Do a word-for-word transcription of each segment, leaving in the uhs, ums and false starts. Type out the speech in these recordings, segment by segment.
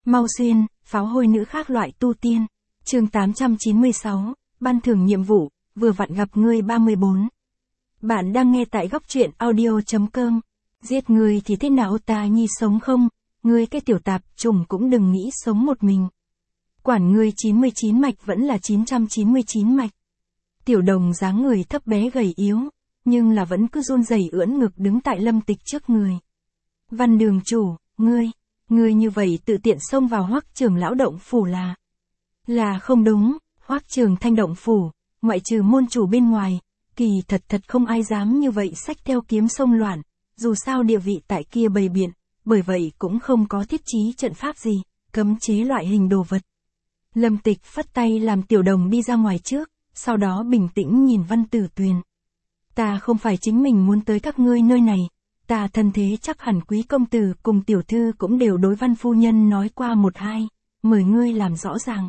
Mau Xuyên, pháo hôi nữ khác loại tu tiên. Chương tám trăm chín mươi sáu, ban thưởng nhiệm vụ, vừa vặn gặp ngươi ba mươi bốn. Bạn đang nghe tại góc truyện audio.com. Giết ngươi thì thế nào ta nhi sống không? Ngươi cái tiểu tạp trùng cũng đừng nghĩ sống một mình. Quản ngươi chín mươi chín mạch vẫn là chín trăm chín mươi chín mạch. Tiểu đồng dáng người thấp bé gầy yếu, nhưng là vẫn cứ run rẩy ưỡn ngực đứng tại Lâm Tịch trước người. Văn đường chủ, ngươi, ngươi như vậy tự tiện xông vào Hoắc Trường lão động phủ là... Là không đúng, Hoắc Trường thanh động phủ, ngoại trừ môn chủ bên ngoài, kỳ thật thật không ai dám như vậy xách theo kiếm xông loạn, dù sao địa vị tại kia bầy biện, bởi vậy cũng không có thiết trí trận pháp gì, cấm chế loại hình đồ vật. Lâm Tịch phất tay làm tiểu đồng đi ra ngoài trước, sau đó bình tĩnh nhìn Văn Tử Tuyền. Ta không phải chính mình muốn tới các ngươi nơi này, ta thân thế chắc hẳn quý công tử cùng tiểu thư cũng đều đối Văn phu nhân nói qua một hai, mời ngươi làm rõ ràng.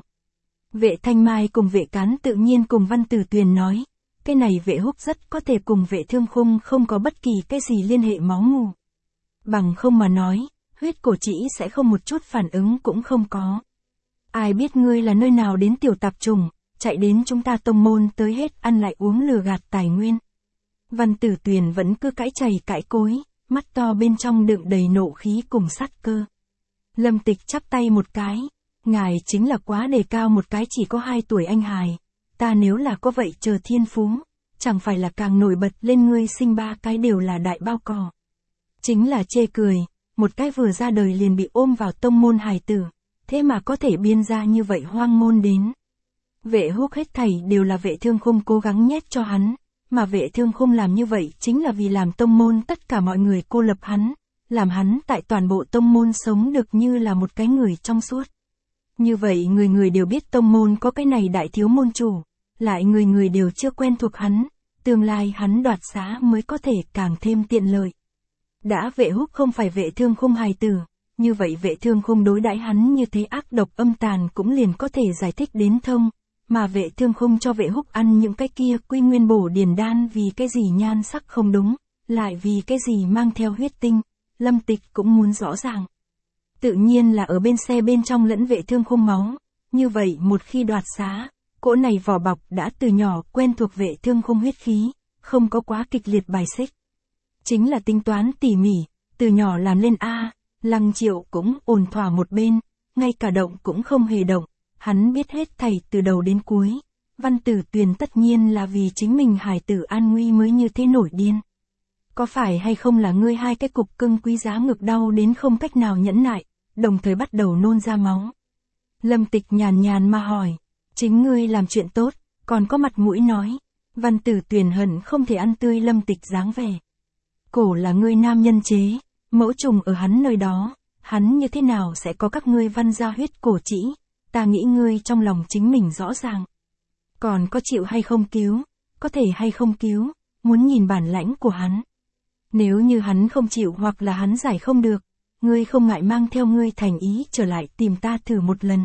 Vệ Thanh Mai cùng vệ Cán tự nhiên cùng Văn Tử Tuyền nói, cái này vệ Húc rất có thể cùng vệ Thương Khung không có bất kỳ cái gì liên hệ máu mủ. Bằng không mà nói, huyết cổ chỉ sẽ không một chút phản ứng cũng không có. Ai biết ngươi là nơi nào đến tiểu tạp trùng, chạy đến chúng ta tông môn tới hết ăn lại uống lừa gạt tài nguyên. Văn Tử Tuyền vẫn cứ cãi chày cãi cối, mắt to bên trong đựng đầy nộ khí cùng sát cơ. Lâm Tịch chắp tay một cái, ngài chính là quá đề cao một cái chỉ có hai tuổi anh hài, ta nếu là có vậy chờ thiên phú, chẳng phải là càng nổi bật lên ngươi sinh ba cái đều là đại bao cò. Chính là chê cười, một cái vừa ra đời liền bị ôm vào tông môn hài tử, thế mà có thể biên ra như vậy hoang ngôn đến. Vệ Húc hết thảy đều là vệ Thương Khung cố gắng nhét cho hắn, mà vệ Thương Khung làm như vậy chính là vì làm tông môn tất cả mọi người cô lập hắn, làm hắn tại toàn bộ tông môn sống được như là một cái người trong suốt. Như vậy người người đều biết tông môn có cái này đại thiếu môn chủ, lại người người đều chưa quen thuộc hắn, tương lai hắn đoạt xá mới có thể càng thêm tiện lợi. Đã vệ Húc không phải vệ Thương Khung hài tử, như vậy vệ Thương Khung đối đãi hắn như thế ác độc âm tàn cũng liền có thể giải thích đến thông, mà vệ Thương Khung cho vệ Húc ăn những cái kia quy nguyên bổ điền đan vì cái gì nhan sắc không đúng, lại vì cái gì mang theo huyết tinh, Lâm Tịch cũng muốn rõ ràng. Tự nhiên là ở bên xe bên trong lẫn vệ Thương Khung máu, như vậy một khi đoạt xá, cỗ này vỏ bọc đã từ nhỏ quen thuộc vệ Thương Khung huyết khí, không có quá kịch liệt bài xích. Chính là tính toán tỉ mỉ, từ nhỏ làm lên A, Lăng Triệu cũng ổn thỏa một bên, ngay cả động cũng không hề động, hắn biết hết thảy từ đầu đến cuối. Văn Tử Tuyền tất nhiên là vì chính mình hài tử an nguy mới như thế nổi điên. Có phải hay không là ngươi hai cái cục cưng quý giá ngực đau đến không cách nào nhẫn nại, đồng thời bắt đầu nôn ra máu. Lâm Tịch nhàn nhàn mà hỏi, chính ngươi làm chuyện tốt, còn có mặt mũi nói. Văn Tử Tuyền hận không thể ăn tươi Lâm Tịch dáng vẻ. Cổ là ngươi nam nhân chế, mẫu trùng ở hắn nơi đó, hắn như thế nào sẽ có các ngươi văn gia huyết cổ chỉ, ta nghĩ ngươi trong lòng chính mình rõ ràng. Còn có chịu hay không cứu, có thể hay không cứu, muốn nhìn bản lãnh của hắn. Nếu như hắn không chịu hoặc là hắn giải không được, ngươi không ngại mang theo ngươi thành ý trở lại tìm ta thử một lần.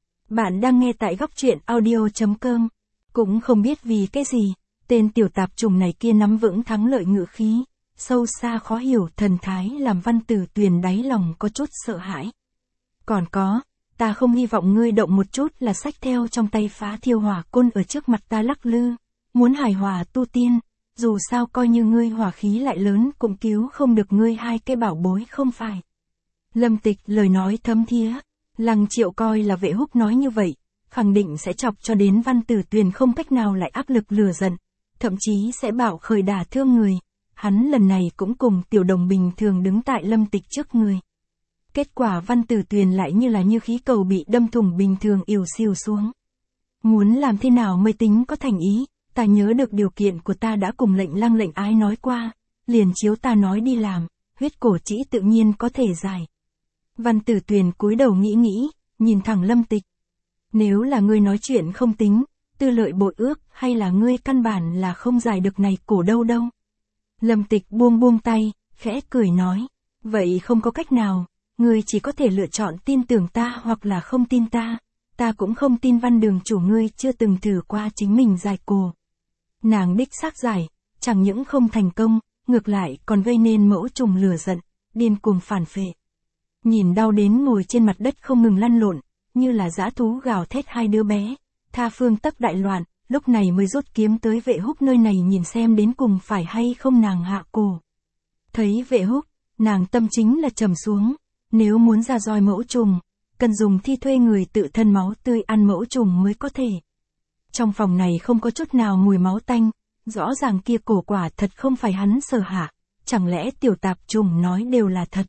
Bạn đang nghe tại góc truyện audio.com, cũng không biết vì cái gì, tên tiểu tạp trùng này kia nắm vững thắng lợi ngữ khí, sâu xa khó hiểu thần thái làm Văn Tử Tuyền đáy lòng có chút sợ hãi. Còn có, ta không hy vọng ngươi động một chút là xách theo trong tay phá thiêu hỏa côn ở trước mặt ta lắc lư, muốn hài hòa tu tiên, dù sao coi như ngươi hỏa khí lại lớn cũng cứu không được ngươi hai cái bảo bối không phải. Lâm Tịch lời nói thấm thía, Lăng Triệu coi là vệ Húc nói như vậy, khẳng định sẽ chọc cho đến Văn Tử Tuyền không cách nào lại áp lực lừa giận, thậm chí sẽ bảo khởi đả thương người. Hắn lần này cũng cùng tiểu đồng bình thường đứng tại Lâm Tịch trước người. Kết quả Văn Tử Tuyền lại như là như khí cầu bị đâm thủng bình thường ỉu xìu xuống. Muốn làm thế nào mới tính có thành ý, ta nhớ được điều kiện của ta đã cùng lệnh Lăng lệnh ái nói qua, liền chiếu ta nói đi làm, huyết cổ chỉ tự nhiên có thể giải. Văn Tử Tuyền cúi đầu nghĩ nghĩ, nhìn thẳng Lâm Tịch. Nếu là ngươi nói chuyện không tính, tư lợi bội ước hay là ngươi căn bản là không giải được này cổ đâu đâu. Lâm Tịch buông buông tay, khẽ cười nói, vậy không có cách nào, ngươi chỉ có thể lựa chọn tin tưởng ta hoặc là không tin ta, ta cũng không tin Văn đường chủ ngươi chưa từng thử qua chính mình giải cổ. Nàng đích xác giải, chẳng những không thành công, ngược lại còn gây nên mẫu trùng lửa giận, điên cuồng phản phệ. nhìn đau đến ngồi trên mặt đất không ngừng lăn lộn, như là dã thú gào thét hai đứa bé, tha phương tắc đại loạn, lúc này mới rút kiếm tới Vệ Húc nơi này nhìn xem đến cùng phải hay không nàng hạ cổ. Thấy Vệ Húc, nàng tâm chính là trầm xuống, nếu muốn ra roi mẫu trùng, cần dùng thi thuê người tự thân máu tươi ăn mẫu trùng mới có thể. Trong phòng này không có chút nào mùi máu tanh, rõ ràng kia cổ quả thật không phải hắn sở hạ, chẳng lẽ tiểu tạp trùng nói đều là thật.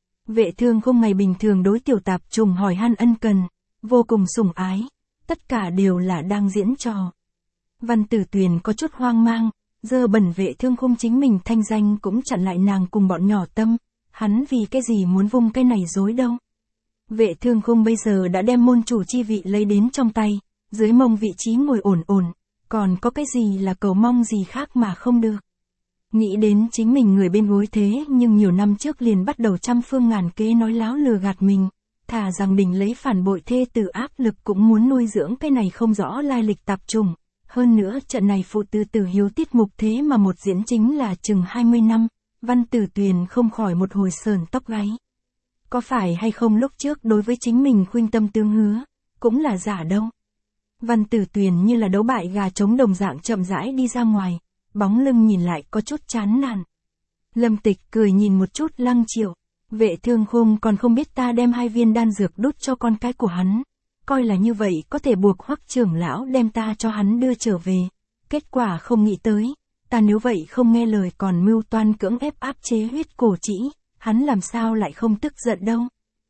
Vệ Thương Khung ngày bình thường đối tiểu tạp trùng hỏi han ân cần, vô cùng sủng ái, tất cả đều là đang diễn trò. Văn Tử Tuyền có chút hoang mang, dơ bẩn Vệ Thương Khung chính mình thanh danh cũng chặn lại nàng cùng bọn nhỏ tâm, hắn vì cái gì muốn vung cái này dối đâu. Vệ Thương Khung bây giờ đã đem môn chủ chi vị lấy đến trong tay, dưới mông vị trí ngồi ổn ổn, còn có cái gì là cầu mong gì khác mà không được. Nghĩ đến chính mình người bên gối thế nhưng nhiều năm trước liền bắt đầu trăm phương ngàn kế nói láo lừa gạt mình, thà rằng đình lấy phản bội thê tử áp lực cũng muốn nuôi dưỡng cái này không rõ lai lịch tạp trùng. Hơn nữa trận này phụ tử tử hiếu tiết mục thế mà một diễn chính là chừng hai mươi năm, Văn Tử Tuyền không khỏi một hồi sờn tóc gáy. Có phải hay không lúc trước đối với chính mình khuynh tâm tương hứa, cũng là giả đâu. Văn Tử Tuyền như là đấu bại gà trống đồng dạng chậm rãi đi ra ngoài, bóng lưng nhìn lại có chút chán nản. Lâm Tịch cười nhìn một chút Lăng Triệu, Vệ Thương Khung còn không biết ta đem hai viên đan dược đút cho con cái của hắn, coi là như vậy có thể buộc Hoắc trưởng lão đem ta cho hắn đưa trở về, kết quả không nghĩ tới, ta nếu vậy không nghe lời còn mưu toan cưỡng ép áp chế huyết cổ trĩ, hắn làm sao lại không tức giận đâu.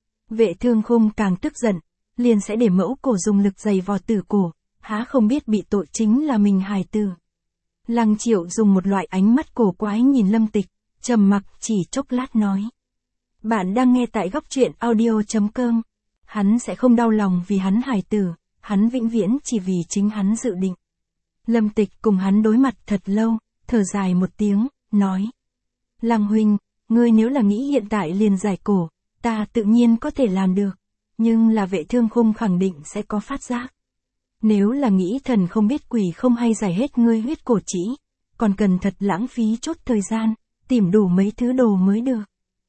Vệ Thương Khung càng tức giận, liền sẽ để mẫu cổ dùng lực giày vò tử cổ, há không biết bị tội chính là mình hài tử. Lăng Triệu dùng một loại ánh mắt cổ quái nhìn Lâm Tịch, trầm mặc chỉ chốc lát nói. Bạn đang nghe tại góc truyện audio chấm com. Hắn sẽ không đau lòng vì hắn hài tử, hắn vĩnh viễn chỉ vì chính hắn dự định. Lâm Tịch cùng hắn đối mặt thật lâu, thở dài một tiếng, nói. Lăng huynh, ngươi nếu là nghĩ hiện tại liền giải cổ, ta tự nhiên có thể làm được, nhưng là Vệ Thương Khung khẳng định sẽ có phát giác. Nếu là nghĩ thần không biết quỷ không hay giải hết ngươi huyết cổ trĩ, còn cần thật lãng phí chốt thời gian, tìm đủ mấy thứ đồ mới được.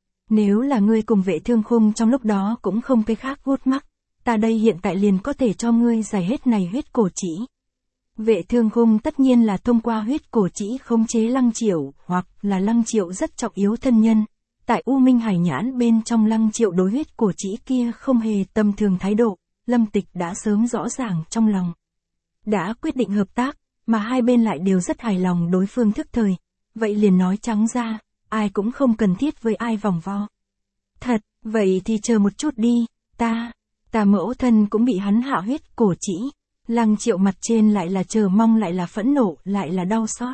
Nếu là ngươi cùng Vệ Thương Khung trong lúc đó cũng không cái khác gút mắc, ta đây hiện tại liền có thể cho ngươi giải hết này huyết cổ trĩ. Vệ Thương Khung tất nhiên là thông qua huyết cổ trĩ khống chế Lăng Triệu, hoặc là Lăng Triệu rất trọng yếu thân nhân. Tại U Minh Hải nhãn bên trong Lăng Triệu đối huyết cổ trĩ kia không hề tầm thường thái độ, Lâm Tịch đã sớm rõ ràng trong lòng. Đã quyết định hợp tác, mà hai bên lại đều rất hài lòng đối phương thức thời, vậy liền nói trắng ra, ai cũng không cần thiết với ai vòng vo. Thật, vậy thì chờ một chút đi, ta, ta mẫu thân cũng bị hắn hạ huyết cổ trĩ. Lăng Triệu mặt trên lại là chờ mong lại là phẫn nộ lại là đau xót.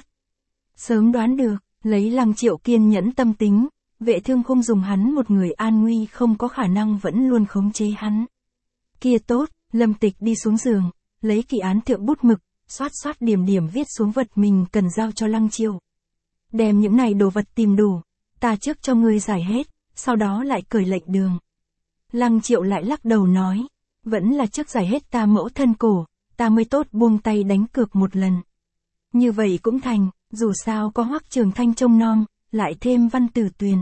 Sớm đoán được, lấy Lăng Triệu kiên nhẫn tâm tính, Vệ Thương Khung dùng hắn một người an nguy không có khả năng vẫn luôn khống chế hắn. Kia tốt, Lâm Tịch đi xuống giường, lấy kỳ án thượng bút mực, xoát xoát điểm điểm viết xuống vật mình cần giao cho Lăng Triệu. Đem những này đồ vật tìm đủ, ta trước cho ngươi giải hết, sau đó lại cởi lệnh đường. Lăng Triệu lại lắc đầu nói, vẫn là trước giải hết ta mẫu thân cổ, ta mới tốt buông tay đánh cược một lần. Như vậy cũng thành, dù sao có Hoắc Trường Thanh trông nom, lại thêm Văn Tử Tuyền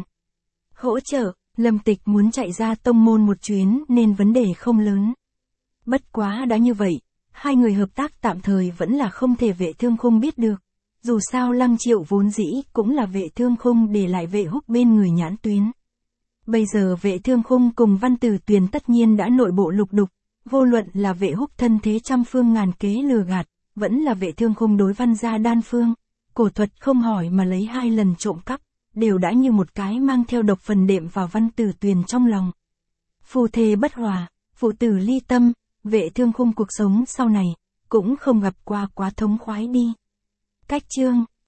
hỗ trợ, Lâm Tịch muốn chạy ra tông môn một chuyến nên vấn đề không lớn. Bất quá đã như vậy, hai người hợp tác tạm thời vẫn là không thể Vệ Thương Khung biết được. Dù sao Lăng Triệu vốn dĩ cũng là Vệ Thương Khung để lại Vệ Húc bên người nhãn tuyến. Bây giờ Vệ Thương Khung cùng Văn Tử Tuyền tất nhiên đã nội bộ lục đục, vô luận là Vệ Húc thân thế trăm phương ngàn kế lừa gạt, vẫn là Vệ Thương Khung đối Văn gia đan phương, cổ thuật không hỏi mà lấy hai lần trộm cắp, đều đã như một cái mang theo độc phần đệm vào Văn Tử Tuyền trong lòng. Phu thê bất hòa, phụ tử ly tâm, Vệ Thương Khung cuộc sống sau này, cũng không gặp qua quá thống khoái đi. Cách chương